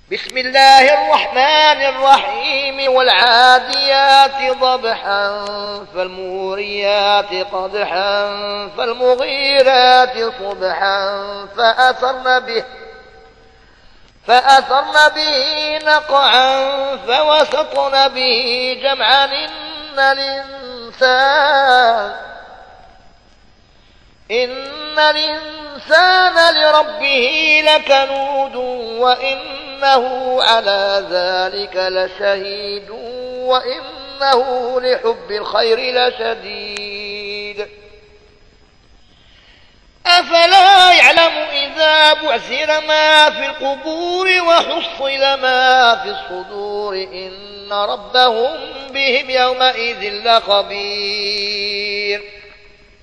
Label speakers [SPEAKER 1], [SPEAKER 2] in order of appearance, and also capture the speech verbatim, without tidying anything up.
[SPEAKER 1] بسم الله الرحمن الرحيم والعاديات ضبحا فالموريات قدحا فالمغيرات صبحا فأثرن به فأثرن به نقعا فوسطن به جمعا إن الإنسان إن الإنسان لربه لكنود وإنه على ذلك لشهيد وإنه لحب الخير لشديد أفلا يعلم إذا بعثر ما في القبور وحصل ما في الصدور إن ربهم بهم يومئذ لخبير